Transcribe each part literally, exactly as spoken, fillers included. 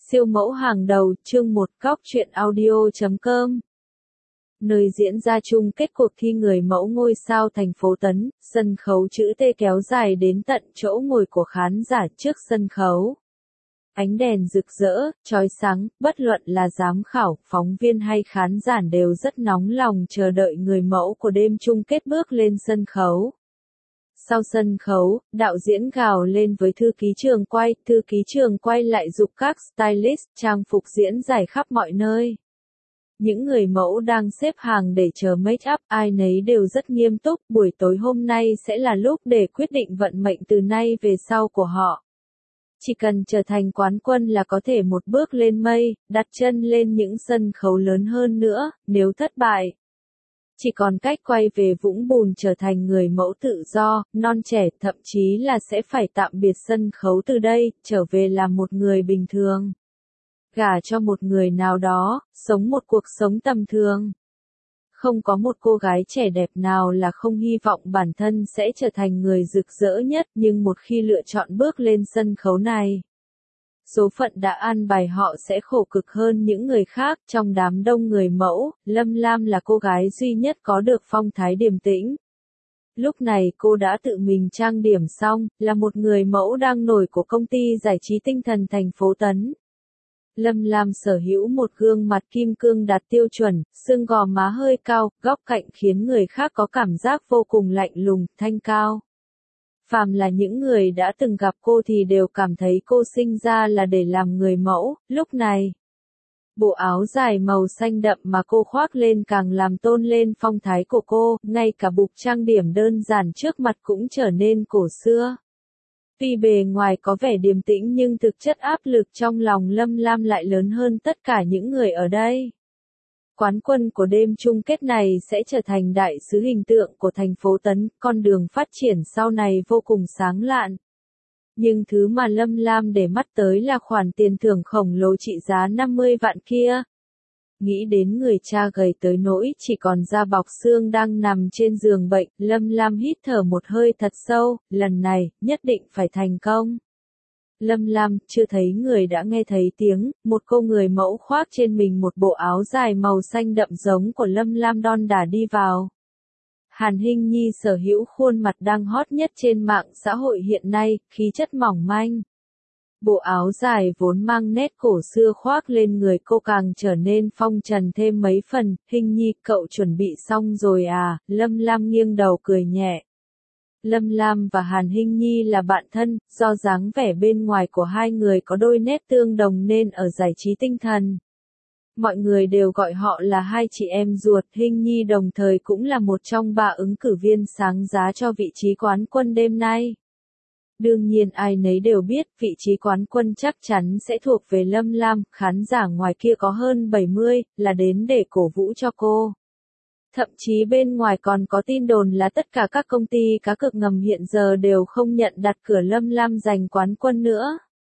Siêu mẫu hàng đầu, chương một góc truyện audio chấm com. Nơi diễn ra chung kết cuộc thi người mẫu ngôi sao thành phố Tấn, sân khấu chữ T kéo dài đến tận chỗ ngồi của khán giả trước sân khấu. Ánh đèn rực rỡ, chói sáng, bất luận là giám khảo, phóng viên hay khán giả đều rất nóng lòng chờ đợi người mẫu của đêm chung kết bước lên sân khấu. Sau sân khấu, đạo diễn gào lên với thư ký trường quay, thư ký trường quay lại giục các stylist trang phục diễn giải khắp mọi nơi. Những người mẫu đang xếp hàng để chờ make up, ai nấy đều rất nghiêm túc, buổi tối hôm nay sẽ là lúc để quyết định vận mệnh từ nay về sau của họ. Chỉ cần trở thành quán quân là có thể một bước lên mây, đặt chân lên những sân khấu lớn hơn nữa, nếu thất bại. Chỉ còn cách quay về vũng bùn trở thành người mẫu tự do, non trẻ, thậm chí là sẽ phải tạm biệt sân khấu từ đây, trở về làm một người bình thường. Gả cho một người nào đó, sống một cuộc sống tầm thường. Không có một cô gái trẻ đẹp nào là không hy vọng bản thân sẽ trở thành người rực rỡ nhất, nhưng một khi lựa chọn bước lên sân khấu này, số phận đã an bài họ sẽ khổ cực hơn những người khác. Trong đám đông người mẫu, Lâm Lam là cô gái duy nhất có được phong thái điềm tĩnh. Lúc này cô đã tự mình trang điểm xong, là một người mẫu đang nổi của công ty giải trí tinh thần thành phố Tấn. Lâm Lam sở hữu một gương mặt kim cương đạt tiêu chuẩn, xương gò má hơi cao, góc cạnh khiến người khác có cảm giác vô cùng lạnh lùng, thanh cao. Phàm là những người đã từng gặp cô thì đều cảm thấy cô sinh ra là để làm người mẫu. Lúc này, bộ áo dài màu xanh đậm mà cô khoác lên càng làm tôn lên phong thái của cô, ngay cả bục trang điểm đơn giản trước mặt cũng trở nên cổ xưa. Tuy bề ngoài có vẻ điềm tĩnh nhưng thực chất áp lực trong lòng Lâm Lam lại lớn hơn tất cả những người ở đây. Quán quân của đêm chung kết này sẽ trở thành đại sứ hình tượng của thành phố Tấn, con đường phát triển sau này vô cùng sáng lạn. Nhưng thứ mà Lâm Lam để mắt tới là khoản tiền thưởng khổng lồ trị giá năm mươi vạn kia. Nghĩ đến người cha gầy tới nỗi chỉ còn da bọc xương đang nằm trên giường bệnh, Lâm Lam hít thở một hơi thật sâu, lần này, nhất định phải thành công. Lâm Lam chưa thấy người đã nghe thấy tiếng, một cô người mẫu khoác trên mình một bộ áo dài màu xanh đậm giống của Lâm Lam đon đả đi vào. Hàn Hinh Nhi sở hữu khuôn mặt đang hot nhất trên mạng xã hội hiện nay, khí chất mỏng manh. Bộ áo dài vốn mang nét cổ xưa khoác lên người cô càng trở nên phong trần thêm mấy phần. Hinh Nhi, cậu chuẩn bị xong rồi à? Lâm Lam nghiêng đầu cười nhẹ. Lâm Lam và Hàn Hinh Nhi là bạn thân, do dáng vẻ bên ngoài của hai người có đôi nét tương đồng nên ở giải trí tinh thần, mọi người đều gọi họ là hai chị em ruột. Hinh Nhi đồng thời cũng là một trong ba ứng cử viên sáng giá cho vị trí quán quân đêm nay. Đương nhiên ai nấy đều biết vị trí quán quân chắc chắn sẽ thuộc về Lâm Lam, khán giả ngoài kia có hơn bảy mươi, là đến để cổ vũ cho cô. Thậm chí bên ngoài còn có tin đồn là tất cả các công ty cá cược ngầm hiện giờ đều không nhận đặt cửa Lâm Lam giành quán quân nữa.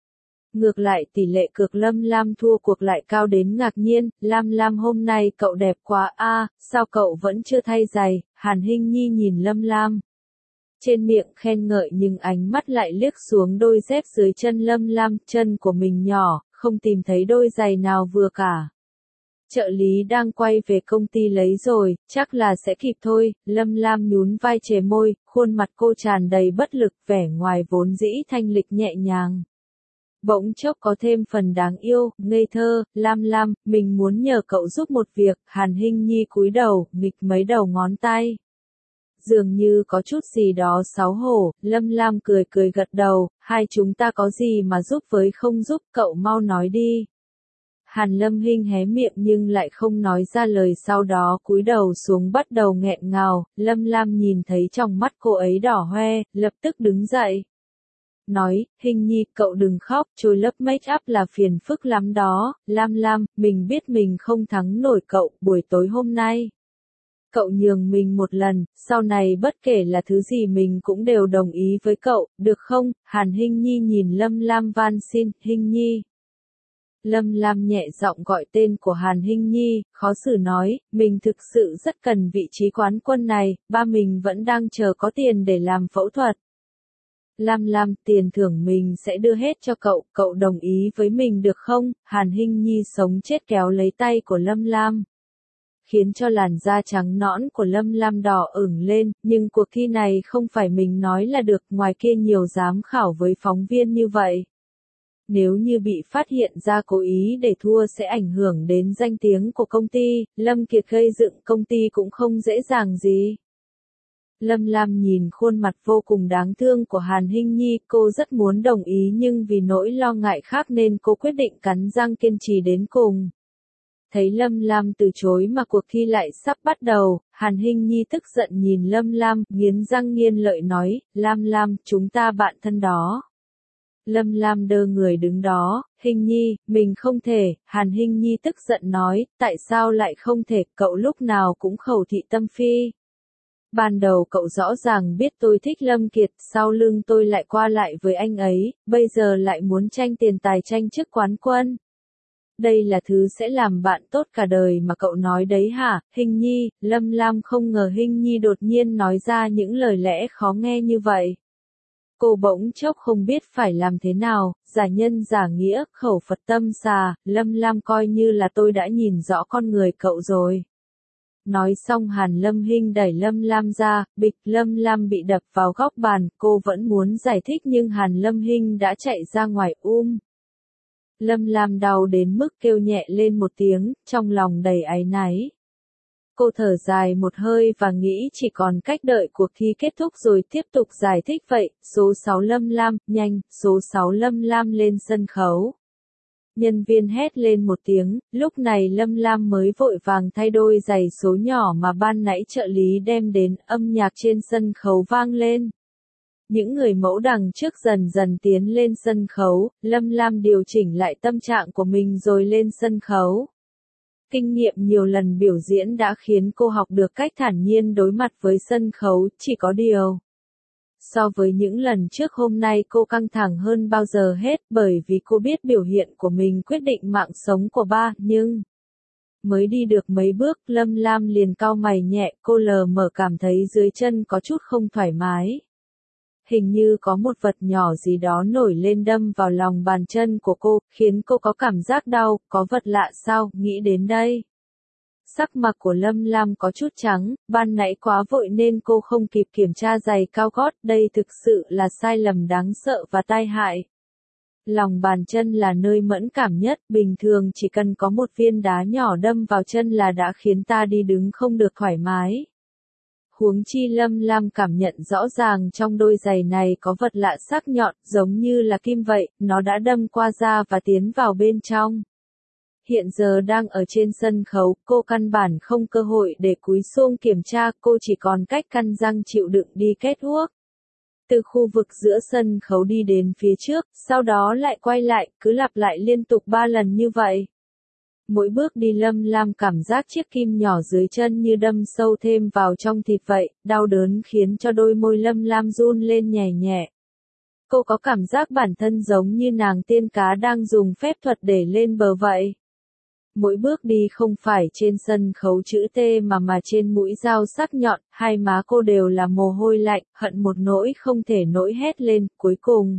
Ngược lại tỷ lệ cược Lâm Lam thua cuộc lại cao đến ngạc nhiên. Lam Lam hôm nay cậu đẹp quá a, à, sao cậu vẫn chưa thay giày? Hàn Hinh Nhi nhìn Lâm Lam. Trên miệng khen ngợi nhưng ánh mắt lại liếc xuống đôi dép dưới chân Lâm Lam, chân của mình nhỏ, không tìm thấy đôi giày nào vừa cả. Trợ lý đang quay về công ty lấy rồi, chắc là sẽ kịp thôi. Lâm Lam nhún vai chề môi, khuôn mặt cô tràn đầy bất lực, vẻ ngoài vốn dĩ thanh lịch nhẹ nhàng. Bỗng chốc có thêm phần đáng yêu, ngây thơ. Lam Lam, mình muốn nhờ cậu giúp một việc. Hàn Hinh Nhi cúi đầu, nghịch mấy đầu ngón tay. Dường như có chút gì đó xấu hổ, Lâm Lam cười cười gật đầu, hai chúng ta có gì mà giúp với không giúp, cậu mau nói đi. Hàn Lâm Hinh hé miệng nhưng lại không nói ra lời, sau đó cúi đầu xuống bắt đầu nghẹn ngào. Lâm Lam nhìn thấy trong mắt cô ấy đỏ hoe, lập tức đứng dậy. Nói, Hinh Nhi, cậu đừng khóc, trôi lớp make up là phiền phức lắm đó. Lam Lam, mình biết mình không thắng nổi cậu, buổi tối hôm nay cậu nhường mình một lần, sau này bất kể là thứ gì mình cũng đều đồng ý với cậu, được không? Hàn Hinh Nhi nhìn Lâm Lam van xin. Hinh Nhi. Lâm Lam nhẹ giọng gọi tên của Hàn Hinh Nhi, khó xử nói, mình thực sự rất cần vị trí quán quân này, ba mình vẫn đang chờ có tiền để làm phẫu thuật. Lam Lam, tiền thưởng mình sẽ đưa hết cho cậu, cậu đồng ý với mình được không? Hàn Hinh Nhi sống chết kéo lấy tay của Lâm Lam, khiến cho làn da trắng nõn của Lâm Lam đỏ ửng lên, nhưng cuộc thi này không phải mình nói là được, ngoài kia nhiều giám khảo với phóng viên như vậy. Nếu như bị phát hiện ra cố ý để thua sẽ ảnh hưởng đến danh tiếng của công ty, Lâm Kiệt gây dựng công ty cũng không dễ dàng gì. Lâm Lam nhìn khuôn mặt vô cùng đáng thương của Hàn Hinh Nhi, cô rất muốn đồng ý nhưng vì nỗi lo ngại khác nên cô quyết định cắn răng kiên trì đến cùng. Thấy Lâm Lam từ chối mà cuộc thi lại sắp bắt đầu, Hàn Hinh Nhi tức giận nhìn Lâm Lam, nghiến răng nghiến lợi nói, Lam Lam, chúng ta bạn thân đó. Lâm Lam đơ người đứng đó, Hinh Nhi, mình không thể, Hàn Hinh Nhi tức giận nói, tại sao lại không thể, cậu lúc nào cũng khẩu thị tâm phi. Ban đầu cậu rõ ràng biết tôi thích Lâm Kiệt, sau lưng tôi lại qua lại với anh ấy, bây giờ lại muốn tranh tiền tài tranh chức quán quân. Đây là thứ sẽ làm bạn tốt cả đời mà cậu nói đấy hả, Hinh Nhi? Lâm Lam không ngờ Hinh Nhi đột nhiên nói ra những lời lẽ khó nghe như vậy. Cô bỗng chốc không biết phải làm thế nào, giả nhân giả nghĩa, khẩu Phật tâm xà, Lâm Lam coi như là tôi đã nhìn rõ con người cậu rồi. Nói xong Hàn Lâm Hinh đẩy Lâm Lam ra, bịch, Lâm Lam bị đập vào góc bàn, cô vẫn muốn giải thích nhưng Hàn Lâm Hinh đã chạy ra ngoài um. Lâm Lam đau đến mức kêu nhẹ lên một tiếng, trong lòng đầy áy náy. Cô thở dài một hơi và nghĩ chỉ còn cách đợi cuộc thi kết thúc rồi tiếp tục giải thích vậy, số sáu Lâm Lam, nhanh, số sáu Lâm Lam lên sân khấu. Nhân viên hét lên một tiếng, lúc này Lâm Lam mới vội vàng thay đôi giày số nhỏ mà ban nãy trợ lý đem đến, âm nhạc trên sân khấu vang lên. Những người mẫu đằng trước dần dần tiến lên sân khấu, Lâm Lam điều chỉnh lại tâm trạng của mình rồi lên sân khấu. Kinh nghiệm nhiều lần biểu diễn đã khiến cô học được cách thản nhiên đối mặt với sân khấu, chỉ có điều. So với những lần trước hôm nay cô căng thẳng hơn bao giờ hết bởi vì cô biết biểu hiện của mình quyết định mạng sống của ba, nhưng... Mới đi được mấy bước, Lâm Lam liền cau mày nhẹ, cô lờ mờ cảm thấy dưới chân có chút không thoải mái. Hình như có một vật nhỏ gì đó nổi lên đâm vào lòng bàn chân của cô, khiến cô có cảm giác đau, có vật lạ sao, nghĩ đến đây. Sắc mặt của Lâm Lam có chút trắng, ban nãy quá vội nên cô không kịp kiểm tra giày cao gót, đây thực sự là sai lầm đáng sợ và tai hại. Lòng bàn chân là nơi mẫn cảm nhất, bình thường chỉ cần có một viên đá nhỏ đâm vào chân là đã khiến ta đi đứng không được thoải mái. Huống chi Lâm Lam cảm nhận rõ ràng trong đôi giày này có vật lạ sắc nhọn, giống như là kim vậy, nó đã đâm qua da và tiến vào bên trong. Hiện giờ đang ở trên sân khấu, cô căn bản không cơ hội để cúi xuống kiểm tra, cô chỉ còn cách căn răng chịu đựng đi kết thuốc. Từ khu vực giữa sân khấu đi đến phía trước, sau đó lại quay lại, cứ lặp lại liên tục ba lần như vậy. Mỗi bước đi Lâm Lam cảm giác chiếc kim nhỏ dưới chân như đâm sâu thêm vào trong thịt vậy, đau đớn khiến cho đôi môi Lâm Lam run lên nhẹ nhẹ. Cô có cảm giác bản thân giống như nàng tiên cá đang dùng phép thuật để lên bờ vậy. Mỗi bước đi không phải trên sân khấu chữ T mà mà trên mũi dao sắc nhọn, hai má cô đều là mồ hôi lạnh, hận một nỗi không thể nổi hét lên, cuối cùng.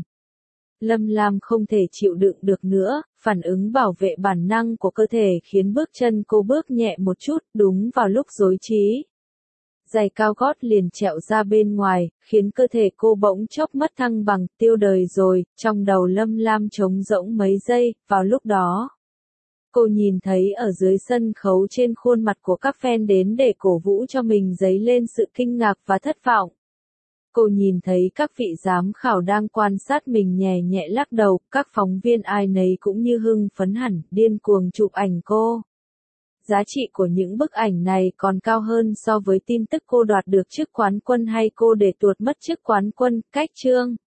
Lâm Lam không thể chịu đựng được nữa, phản ứng bảo vệ bản năng của cơ thể khiến bước chân cô bước nhẹ một chút, đúng vào lúc rối trí. Giày cao gót liền trẹo ra bên ngoài, khiến cơ thể cô bỗng chốc mất thăng bằng, tiêu đời rồi, trong đầu Lâm Lam trống rỗng mấy giây, vào lúc đó. Cô nhìn thấy ở dưới sân khấu trên khuôn mặt của các fan đến để cổ vũ cho mình dấy lên sự kinh ngạc và thất vọng. Cô nhìn thấy các vị giám khảo đang quan sát mình nhẹ nhẹ lắc đầu, các phóng viên ai nấy cũng như hưng phấn hẳn, điên cuồng chụp ảnh cô. Giá trị của những bức ảnh này còn cao hơn so với tin tức cô đoạt được chức quán quân hay cô để tuột mất chức quán quân, cách chương.